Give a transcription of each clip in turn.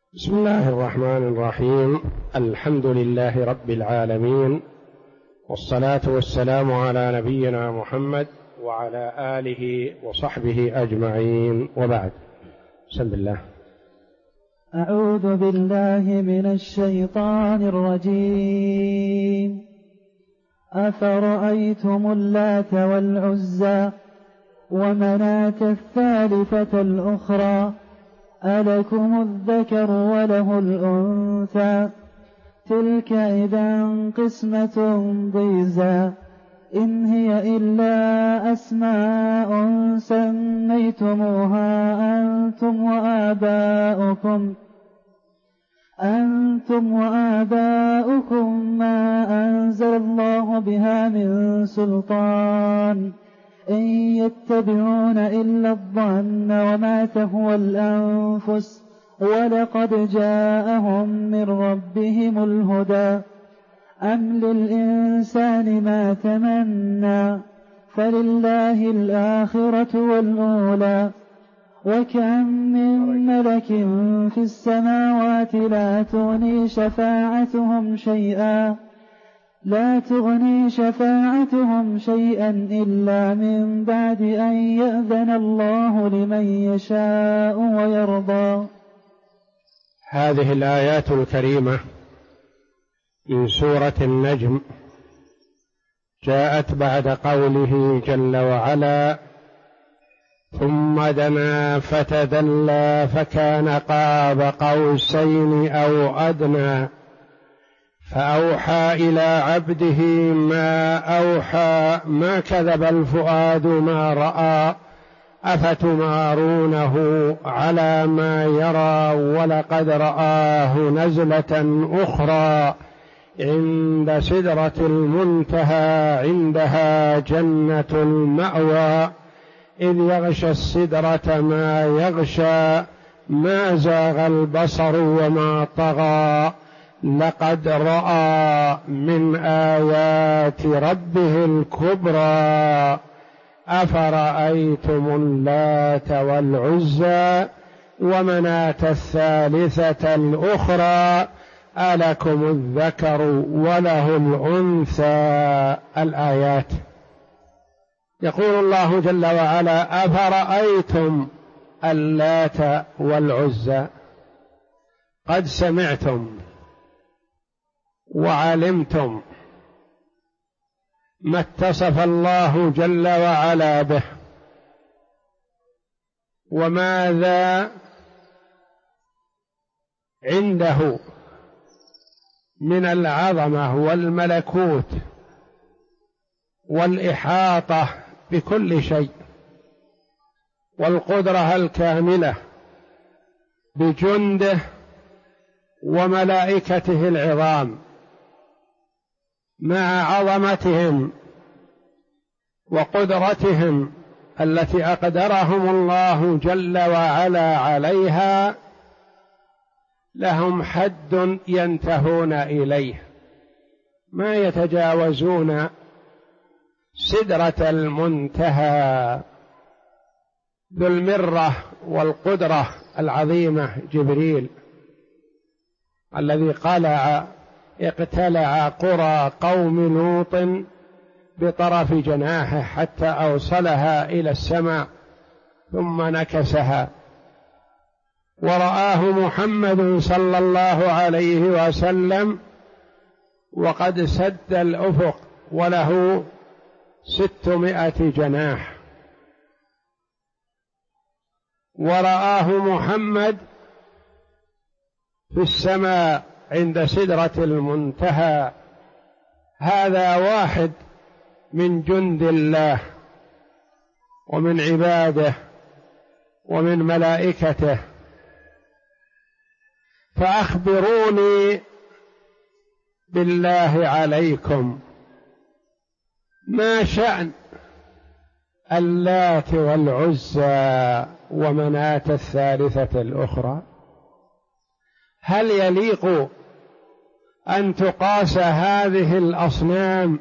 بسم الله الرحمن الرحيم. الحمد لله رب العالمين، والصلاة والسلام على نبينا محمد وعلى آله وصحبه أجمعين، وبعد. بسم الله. أعوذ بالله من الشيطان الرجيم. أفرأيتم اللات والعزى ومناة الثالثة الأخرى ألكم الذكر وله الأنثى تلك إذا قسمة ضيزى إن هي إلا أسماء سميتموها أنتم وآباؤكم ما أنزل الله بها من سلطان إن يتبعون إلا الظن وما تهوى الأنفس ولقد جاءهم من ربهم الهدى أم للإنسان ما تمنى فلله الآخرة والأولى وكم من ملك في السماوات لا تغني شفاعتهم شيئا إلا من بعد أن يأذن الله لمن يشاء ويرضى. هذه الآيات الكريمة من سورة النجم جاءت بعد قوله جل وعلا: ثم دنا فتدلى فكان قاب قوسين أو أدنى فأوحى إلى عبده ما أوحى ما كذب الفؤاد ما رأى أفتمارونه على ما يرى ولقد رآه نزلة أخرى عند سدرة المنتهى عندها جنة المأوى إذ يغشى السدرة ما يغشى ما زاغ البصر وما طغى لقد رأى من آيات ربه الكبرى أفرأيتم اللات والعزى ومناة الثالثة الأخرى ألكم الذكر وله الأنثى. الآيات. يقول الله جل وعلا: أفرأيتم اللات والعزى. قد سمعتم وعلمتم ما اتصف الله جل وعلا به وماذا عنده من العظمة والملكوت والإحاطة بكل شيء والقدرة الكاملة بجنده وملائكته العظام مع عظمتهم وقدرتهم التي أقدرهم الله جل وعلا عليها. لهم حد ينتهون إليه، ما يتجاوزون سدرة المنتهى. ذو المرة والقدرة العظيمة جبريل الذي اقتلع قرى قوم لوط بطرف جناحه حتى أوصلها إلى السماء ثم نكسها، ورآه محمد صلى الله عليه وسلم وقد سد الأفق وله 600 جناح، ورآه محمد في السماء عند سدرة المنتهى. هذا واحد من جند الله ومن عباده ومن ملائكته. فأخبروني بالله عليكم، ما شأن اللات والعزى ومناة الثالثة الأخرى؟ هل يليق أن تقاس هذه الأصنام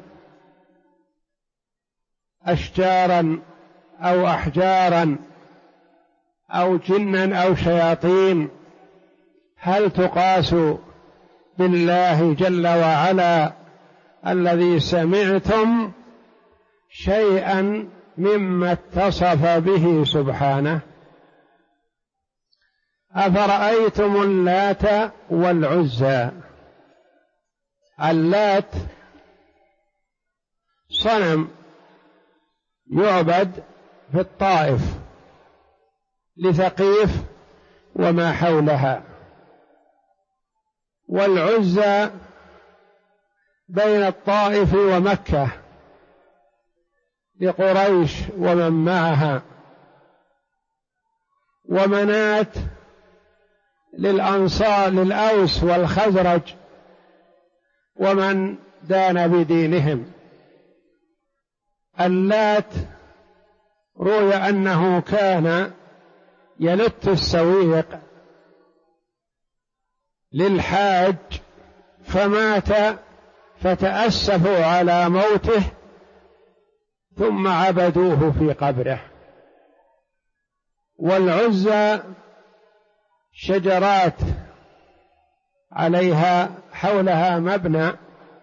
أشجارا أو أحجارا أو جنا أو شياطين؟ هل تقاس بالله جل وعلا الذي سمعتم شيئا مما اتصف به سبحانه؟ أفرأيتم اللات والعزى. اللات صنم يعبد في الطائف لثقيف وما حولها، والعزى بين الطائف ومكة لقريش ومن معها، ومنات للأنصار للأوس والخزرج ومن دان بدينهم. اللات روي أنه كان يلت السويق للحاج فمات، فتأسفوا على موته ثم عبدوه في قبره. والعزى شجرات عليها حولها مبنى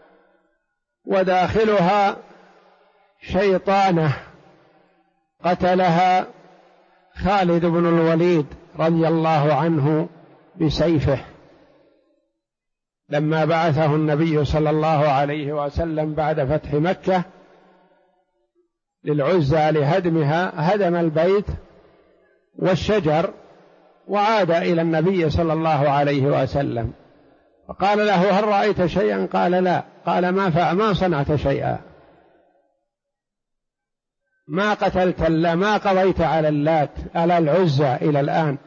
وداخلها شيطانة قتلها خالد بن الوليد رضي الله عنه بسيفه لما بعثه النبي صلى الله عليه وسلم بعد فتح مكة للعزى لهدمها، هدم البيت والشجر وعاد إلى النبي صلى الله عليه وسلم فقال له: هل رأيت شيئا؟ قال: لا. قال: ما صنعت شيئا، ما قتلت ما قضيت على اللات على العزى إلى الآن.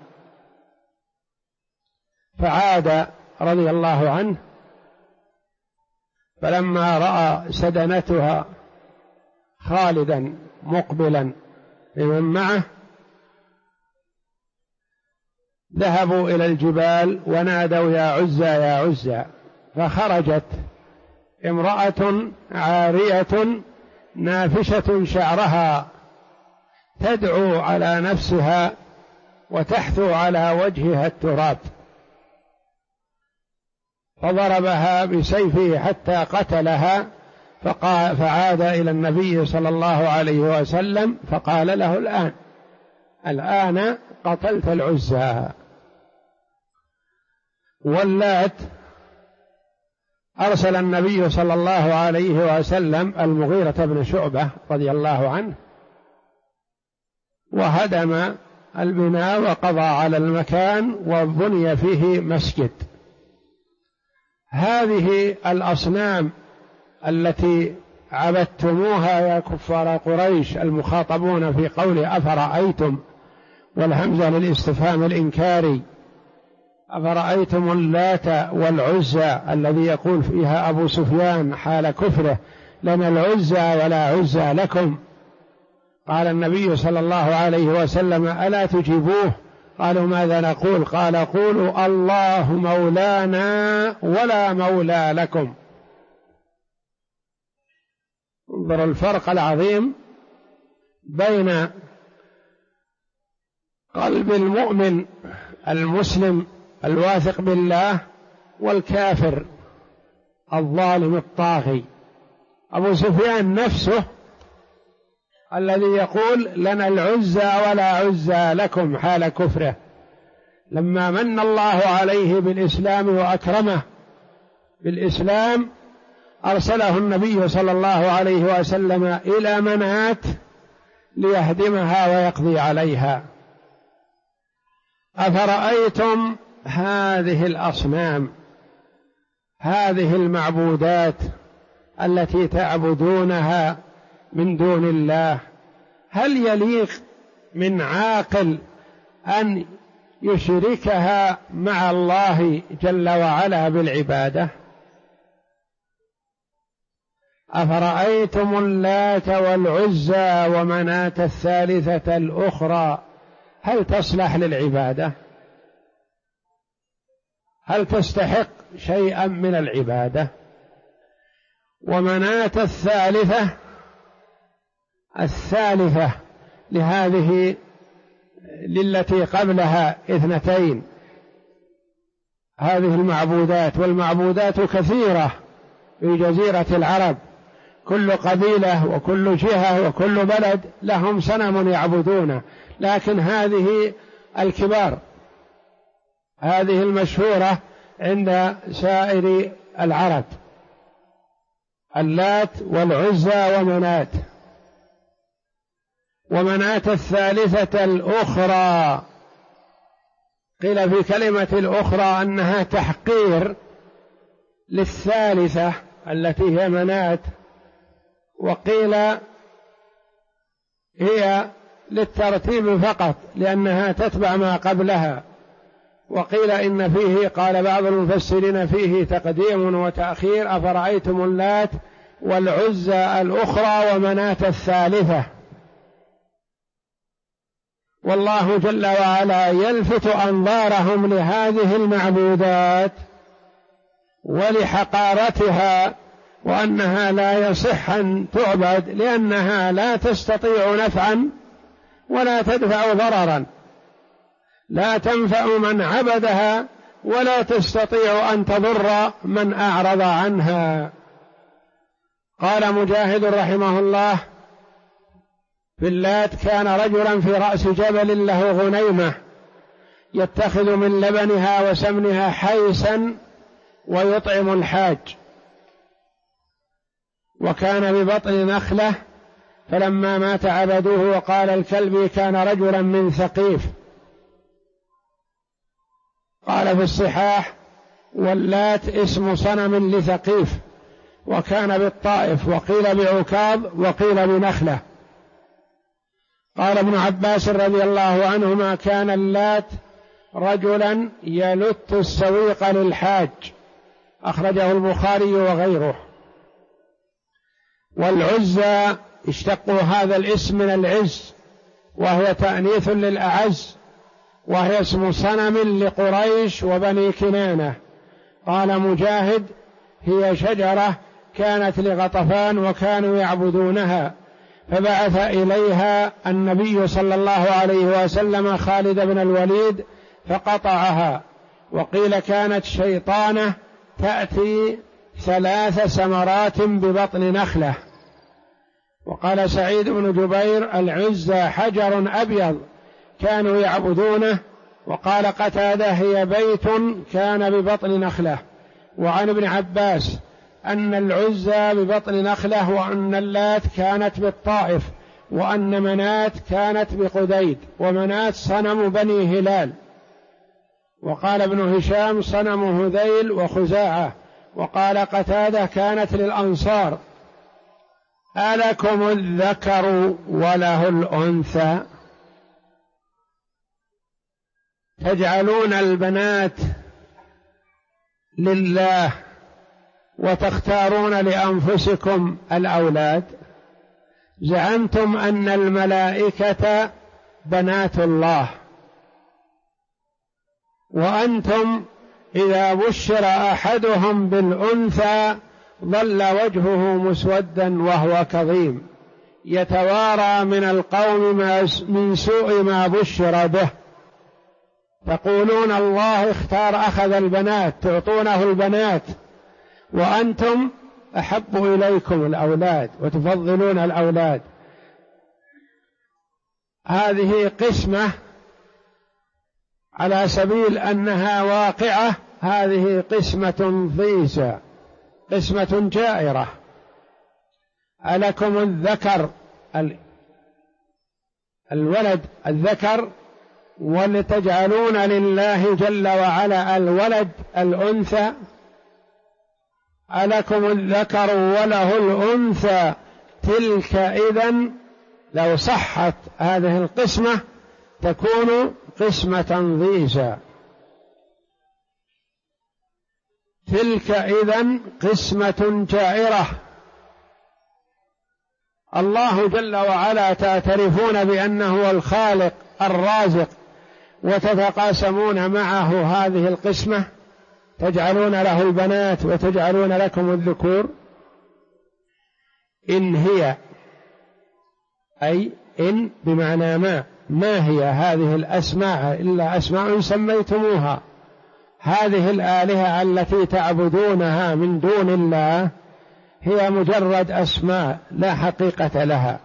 فعاد رضي الله عنه، فلما رأى سدنتها خالدا مقبلا بمن معه ذهبوا إلى الجبال ونادوا: يا عزى يا عزى. فخرجت امرأة عارية نافشة شعرها تدعو على نفسها وتحثو على وجهها التراب، فضربها بسيفه حتى قتلها. فعاد إلى النبي صلى الله عليه وسلم فقال له: الآن قتلت العزى. واللات أرسل النبي صلى الله عليه وسلم المغيرة بن شعبة رضي الله عنه وهدم البناء وقضى على المكان وبني فيه مسجد. هذه الأصنام التي عبدتموها يا كفار قريش المخاطبون في قول أفرأيتم، والهمزة للاستفهام الإنكاري، أفرأيتم اللات والعزى الذي يقول فيها أبو سفيان حال كفره: لنا العزى ولا عزى لكم. قال النبي صلى الله عليه وسلم: ألا تجيبوه؟ قالوا: ماذا نقول؟ قال: قولوا الله مولانا ولا مولى لكم. انظروا الفرق العظيم بين قلب المؤمن المسلم الواثق بالله والكافر الظالم الطاغي. أبو سفيان نفسه الذي يقول: لنا العزى ولا عزى لكم حال كفره، لما من الله عليه بالإسلام وأكرمه بالإسلام أرسله النبي صلى الله عليه وسلم إلى منات ليهدمها ويقضي عليها. أفرأيتم هذه الأصنام، هذه المعبودات التي تعبدونها من دون الله، هل يليق من عاقل أن يشركها مع الله جل وعلا بالعبادة؟ أفرأيتم اللات والعزى ومناة الثالثة الأخرى، هل تصلح للعبادة؟ هل تستحق شيئا من العبادة؟ ومناة الثالثة لهذه للتي قبلها 2، هذه المعبودات، والمعبودات كثيرة في جزيرة العرب، كل قبيلة وكل جهة وكل بلد لهم صنم يعبدونه، لكن هذه الكبار، هذه المشهورة عند سائر العرب، اللات والعزى ومنات. ومنات الثالثة الأخرى، قيل في كلمة الأخرى أنها تحقير للثالثة التي هي منات، وقيل هي للترتيب فقط لأنها تتبع ما قبلها، وقيل إن فيه، قال بعض المفسرين فيه تقديم وتأخير، أفرأيتم اللات والعزى الأخرى ومناة الثالثة. والله جل وعلا يلفت أنظارهم لهذه المعبودات ولحقارتها، وأنها لا يصح أن تعبد لأنها لا تستطيع نفعا ولا تدفع ضررا، لا تنفع من عبدها ولا تستطيع أن تضر من أعرض عنها. قال مجاهد رحمه الله في اللات: كان رجلا في رأس جبل له غنيمة يتخذ من لبنها وسمنها حيسا ويطعم الحاج، وكان ببطن نخلة، فلما مات عبدوه. وقال الكلبي: كان رجلا من ثقيف. قال في الصحاح: واللات اسم صنم لثقيف، وكان بالطائف، وقيل بعكاظ، وقيل بنخلة. قال ابن عباس رضي الله عنهما: كان اللات رجلا يلت السويق للحاج، أخرجه البخاري وغيره. والعزى اشتقوا هذا الاسم من العز، وهو تأنيث للأعز، وهي اسم صنم لقريش وبني كنانة. قال مجاهد: هي شجرة كانت لغطفان وكانوا يعبدونها، فبعث إليها النبي صلى الله عليه وسلم خالد بن الوليد فقطعها. وقيل كانت شيطانة تأتي 3 ثمرات ببطن نخلة. وقال سعيد بن جبير: العزى حجر أبيض كانوا يعبدونه. وقال قتادة: هي بيت كان ببطن نخلة. وعن ابن عباس أن العزى ببطن نخلة، وأن اللات كانت بالطائف، وأن منات كانت بقديد، ومنات صنم بني هلال. وقال ابن هشام: صنم هذيل وخزاعة. وقال قتادة: كانت للأنصار. ألكم الذكر وله الأنثى، تجعلون البنات لله وتختارون لأنفسكم الأولاد. زعمتم أن الملائكة بنات الله، وأنتم إذا بشر أحدهم بالأنثى ظل وجهه مسودا وهو كظيم يتوارى من القوم من سوء ما بشر به. تقولون الله أخذ البنات، تعطونه البنات، وأنتم أحب إليكم الأولاد وتفضلون الأولاد. هذه قسمة على سبيل أنها واقعة، هذه قسمة ضيزى، قسمة جائرة. ألكم الذكر الولد الذكر، ولتجعلون لله جل وعلا الولد الأنثى. ألكم الذكر وله الأنثى، تلك إذن لو صحت هذه القسمة تكون قسمة ضيزى. تلك إذن قسمة جائرة. الله جل وعلا تعترفون بأنه هو الخالق الرازق، وتتقاسمون معه هذه القسمة، تجعلون له البنات وتجعلون لكم الذكور. إن هي، أي إن بمعنى ما هي هذه الأسماء إلا أسماء سميتموها هذه الآلهة التي تعبدونها من دون الله هي مجرد أسماء لا حقيقة لها،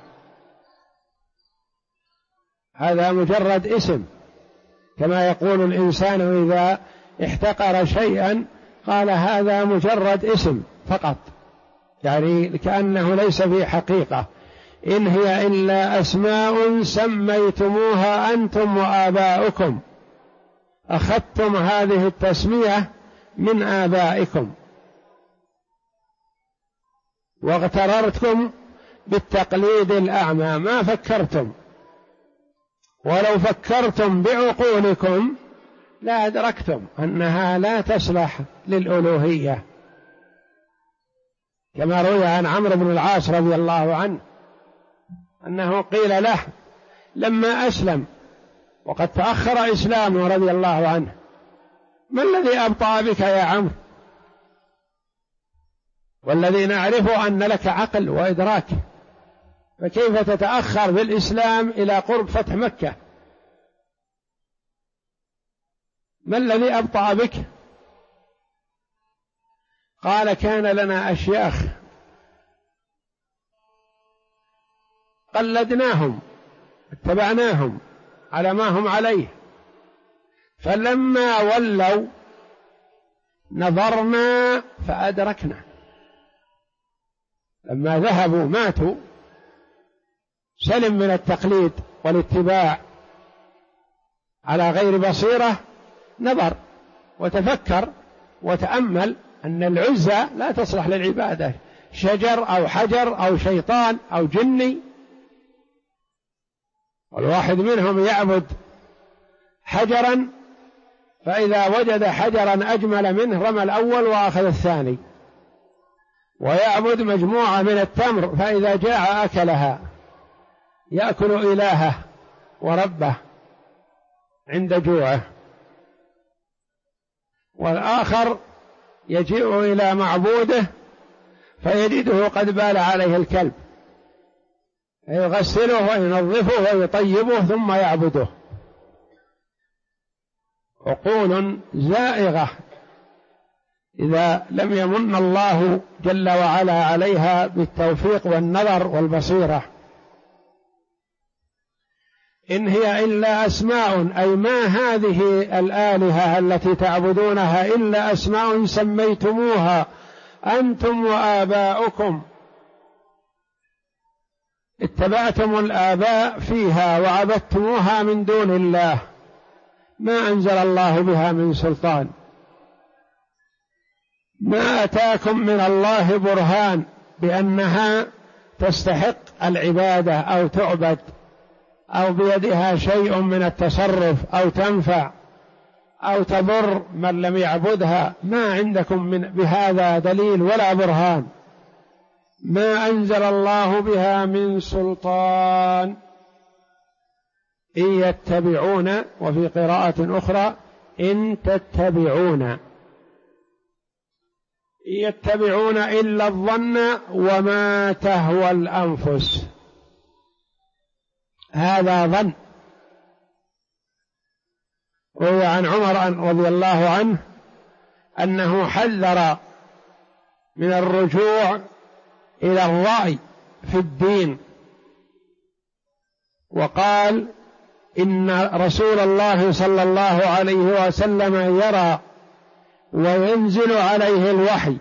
هذا مجرد اسم، كما يقول الإنسان إذا احتقر شيئا قال هذا مجرد اسم فقط، يعني كأنه ليس في حقيقة. إن هي إلا أسماء سميتموها أنتم وآباؤكم، أخذتم هذه التسمية من آبائكم واغتررتم بالتقليد الأعمى، ما فكرتم، ولو فكرتم بعقولكم لا أدركتم أنها لا تصلح للألوهية، كما روي عن عمرو بن العاص رضي الله عنه أنه قيل له لما أسلم وقد تأخر إسلامه رضي الله عنه: ما الذي أبطأ بك يا عمرو؟ والذي نعرفه أن لك عقل وإدراك، فكيف تتأخر بالإسلام إلى قرب فتح مكة؟ ما الذي أبطأ بك؟ قال: كان لنا أشياخ قلدناهم اتبعناهم على ما هم عليه، فلما ولوا نظرنا فأدركنا، لما ذهبوا ماتوا سلم من التقليد والاتباع على غير بصيرة، نظر وتفكر وتأمل أن العزة لا تصلح للعبادة، شجر أو حجر أو شيطان أو جني، والواحد منهم يعبد حجرا فإذا وجد حجرا أجمل منه رمى الأول وأخذ الثاني، ويعبد مجموعة من التمر فإذا جاع أكلها، يأكل إلهه وربه عند جوعه. والآخر يجيء إلى معبوده فيجده قد بال عليه الكلب، يغسله وينظفه ويطيبه ثم يعبده. عقول زائغة إذا لم يمن الله جل وعلا عليها بالتوفيق والنظر والبصيرة. إن هي إلا أسماء، أي ما هذه الآلهة التي تعبدونها إلا أسماء سميتموها أنتم وآباؤكم، اتبعتم الآباء فيها وعبدتموها من دون الله، ما أنزل الله بها من سلطان، ما أتاكم من الله برهان بأنها تستحق العبادة أو تعبد أو بيدها شيء من التصرف أو تنفع أو تضر من لم يعبدها، ما عندكم بهذا دليل ولا برهان، ما أنزل الله بها من سلطان. إن يتبعون، وفي قراءة أخرى إن تتبعون، إن يتبعون إلا الظن وما تهوى الأنفس، هذا ظن. روي عن عمر رضي الله عنه أنه حذر من الرجوع إلى الرأي في الدين، وقال إن رسول الله صلى الله عليه وسلم يرى وينزل عليه الوحي،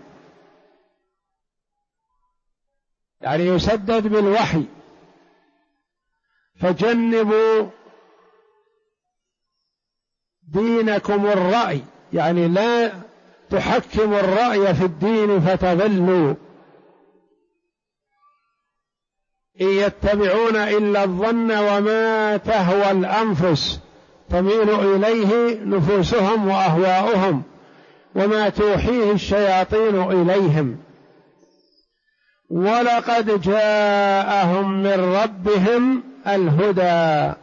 يعني يسدد بالوحي، فجنبوا دينكم الرأي، يعني لا تحكموا الرأي في الدين فتضلوا. إن يتبعون إلا الظن وما تهوى الأنفس، تميل إليه نفوسهم وأهواؤهم، وما توحيه الشياطين إليهم. ولقد جاءهم من ربهم الهدى،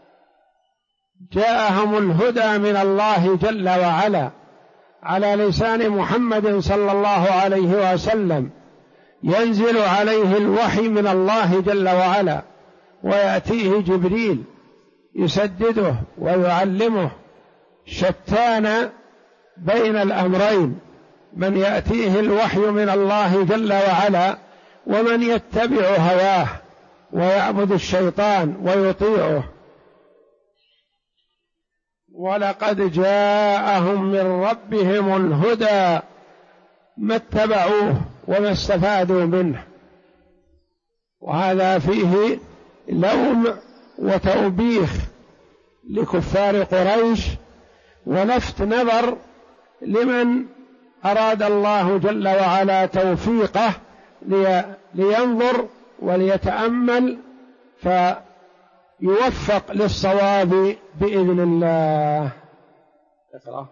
جاءهم الهدى من الله جل وعلا على لسان محمد صلى الله عليه وسلم، ينزل عليه الوحي من الله جل وعلا، ويأتيه جبريل يسدده ويعلمه شتان بين الأمرين، من يأتيه الوحي من الله جل وعلا ومن يتبع هواه ويعبد الشيطان ويطيعه. ولقد جاءهم من ربهم الهدى ما اتبعوه وما استفادوا منه. وهذا فيه لوم وتوبيخ لكفار قريش ولفت نظر لمن أراد الله جل وعلا توفيقه لينظر وليتأمل فيوفق للصواب بإذن الله. اقرأ.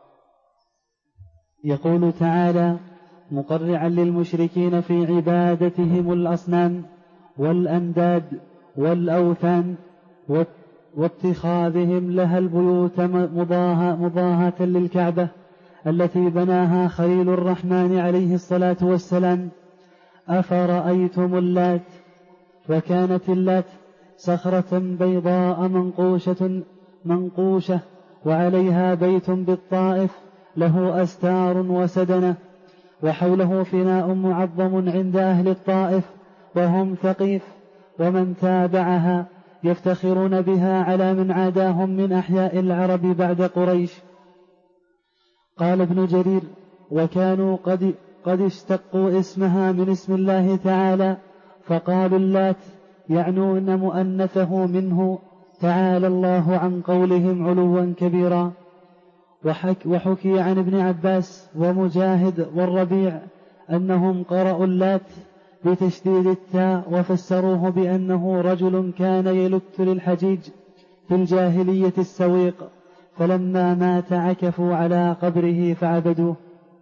يقول تعالى مقرعا للمشركين في عبادتهم الأصنام والأنداد والأوثان واتخاذهم لها البيوت مضاهاة للكعبة التي بناها خليل الرحمن عليه الصلاة والسلام. أفرأيتم اللات؟ وكانت اللات صخرة بيضاء منقوشة وعليها بيت بالطائف له أستار وسدنة وحوله فناء معظم عند أهل الطائف وهم ثقيف ومن تابعها يفتخرون بها على من عاداهم من أحياء العرب بعد قريش. قال ابن جرير وكانوا قد اشتقوا اسمها من اسم الله تعالى فقالوا اللات يعنون مؤنثه منه تعالى الله عن قولهم علوا كبيرا. وحكي عن ابن عباس ومجاهد والربيع أنهم قرأوا اللات بتشديد التاء وفسروه بأنه رجل كان يلت للحجيج في الجاهلية السويق فلما مات عكفوا على قبره فعبدوه.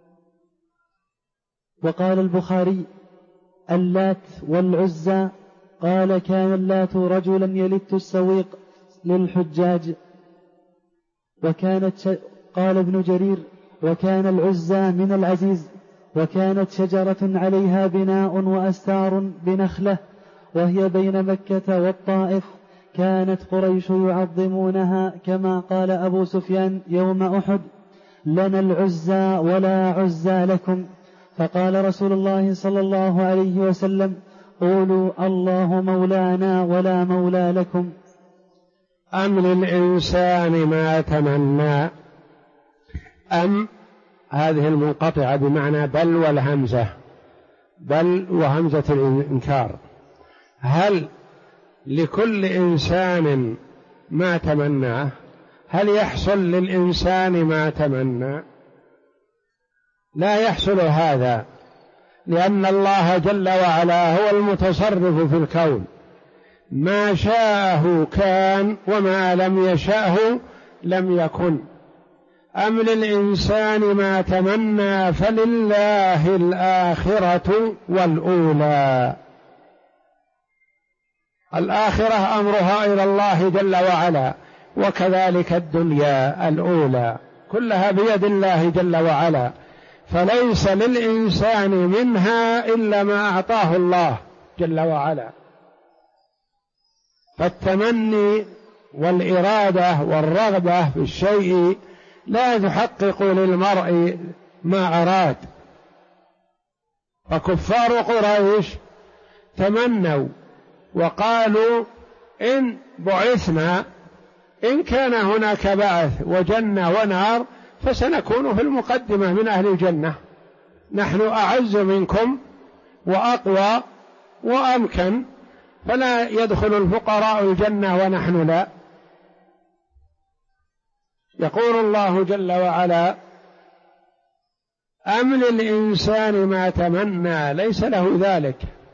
وقال البخاري اللات والعزى قال كان اللات رجلا يلت السويق للحجاج قال ابن جرير وكان العزى من العزيز وكانت شجرة عليها بناء وأستار بنخلة وهي بين مكة والطائف كانت قريش يعظمونها كما قال أبو سفيان يوم أحد لنا العزى ولا عزى لكم. فقال رسول الله صلى الله عليه وسلم قولوا الله مولانا ولا مولى لكم. أم للإنسان ما تمنى. أم هذه المنقطعة بمعنى بل والهمزة، بل وهمزة الإنكار. هل لكل إنسان ما تمناه؟ هل يحصل للإنسان ما تمنى؟ لا يحصل هذا، لأن الله جل وعلا هو المتصرف في الكون، ما شاءه كان وما لم يشأه لم يكن. أم للإنسان ما تمنى فلله الآخرة والأولى. الآخرة أمرها إلى الله جل وعلا، وكذلك الدنيا الأولى كلها بيد الله جل وعلا، فليس للإنسان منها إلا ما أعطاه الله جل وعلا. فالتمني والإرادة والرغبة في الشيء لا تحقق للمرء ما أراد. فكفار قريش تمنوا وقالوا إن بعثنا، إن كان هناك بعث وجنة ونار فسنكون في المقدمة من أهل الجنة، نحن أعز منكم وأقوى وأمكن، فلا يدخل الفقراء الجنة ونحن لا. يقول الله جل وعلا أم للإنسان ما تمنى، ليس له ذلك،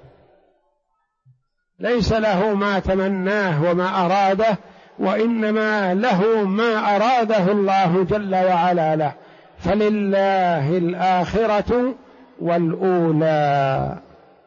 ليس له ما تمناه وما أراده، وإنما له ما أراده الله جل وعلا له. فلله الآخرة والأولى.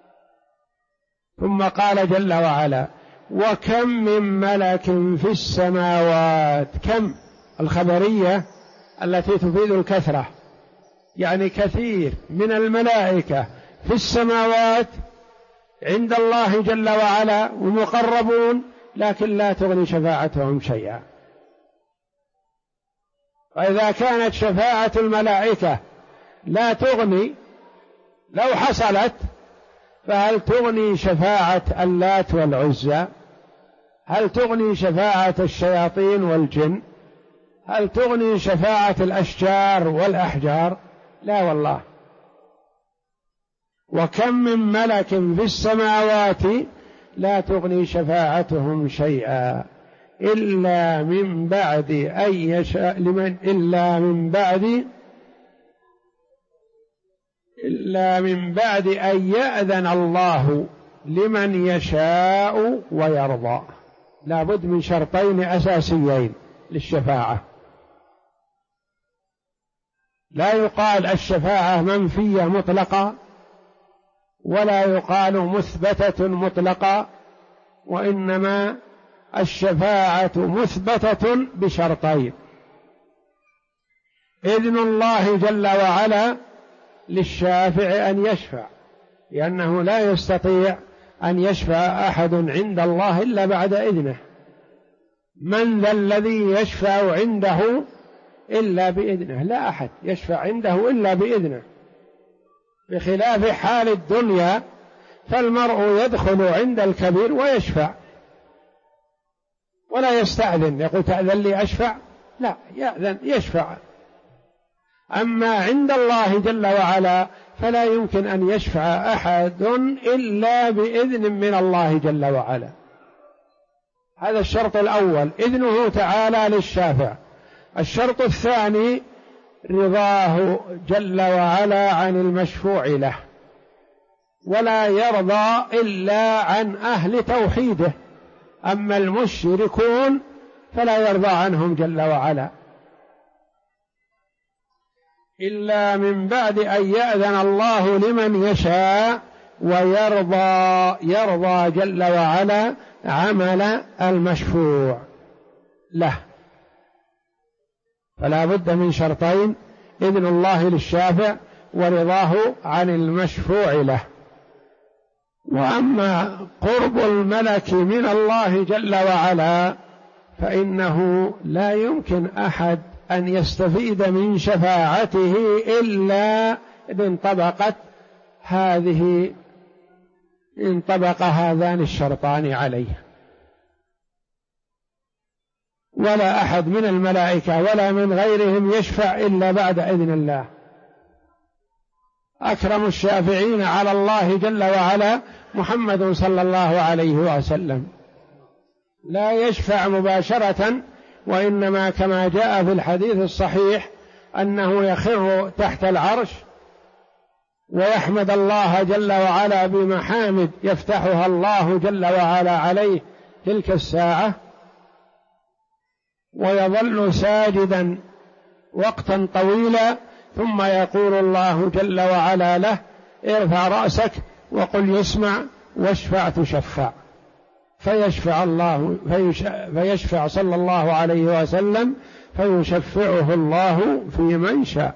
ثم قال جل وعلا وكم من ملك في السماوات. كم الخبرية التي تفيد الكثرة، يعني كثير من الملائكة في السماوات عند الله جل وعلا ومقربون، لكن لا تغني شفاعتهم شيئا. وإذا كانت شفاعة الملائكة لا تغني لو حصلت، فهل تغني شفاعة اللات والعزى؟ هل تغني شفاعة الشياطين والجن؟ هل تغني شفاعة الأشجار والأحجار؟ لا والله. وكم من ملك في السماوات لا تغني شفاعتهم شيئا إلا من بعد أن يشاء إلا من بعد أن يأذن الله لمن يشاء ويرضى. لا بد من شرطين أساسيين للشفاعة. لا يقال الشفاعة منفية مطلقة، ولا يقال مثبتة مطلقة، وإنما الشفاعة مثبتة بشرطين: إذن الله جل وعلا للشافع أن يشفع، لأنه لا يستطيع أن يشفع أحد عند الله إلا بعد إذنه. من ذا الذي يشفع عنده إلا بإذنه؟ لا أحد يشفع عنده إلا بإذنه، بخلاف حال الدنيا، فالمرء يدخل عند الكبير ويشفع ولا يستأذن، يقول تأذن لي أشفع؟ لا، يأذن يشفع. أما عند الله جل وعلا فلا يمكن أن يشفع أحد إلا بإذن من الله جل وعلا. هذا الشرط الأول، إذنه تعالى للشافع. الشرط الثاني رضاه جل وعلا عن المشفوع له، ولا يرضى إلا عن أهل توحيده. أما المشركون فلا يرضى عنهم جل وعلا إلا من بعد أن يأذن الله لمن يشاء يرضى جل وعلا عمل المشفوع له. فلا بد من شرطين: إذن الله للشافع ورضاه عن المشفوع له. وأما قرب الملك من الله جل وعلا فإنه لا يمكن أحد أن يستفيد من شفاعته إلا إن انطبق هذان الشرطان عليه. ولا أحد من الملائكة ولا من غيرهم يشفع إلا بعد إذن الله. أكرم الشافعين على الله جل وعلا محمد صلى الله عليه وسلم، لا يشفع مباشرة، وإنما كما جاء في الحديث الصحيح أنه يخر تحت العرش ويحمد الله جل وعلا بمحامد يفتحها الله جل وعلا عليه تلك الساعة، ويظل ساجدا وقتا طويلا، ثم يقول الله جل وعلا له: ارفع رأسك وقل يسمع واشفع تشفع. فيشفع صلى الله عليه وسلم فيشفعه الله في من شاء.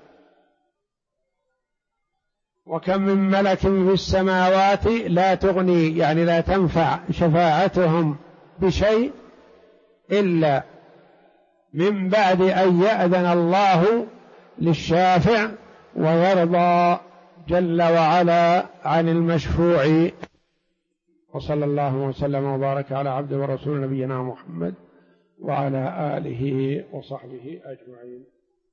وكم من ملك في السماوات لا تغني، يعني لا تنفع شفاعتهم بشيء إلا من بعد أن يأذن الله للشافع ويرضى جل وعلا عن المشفوع. وصلى الله وسلم وبارك على عبده ورسول نبينا محمد وعلى آله وصحبه أجمعين.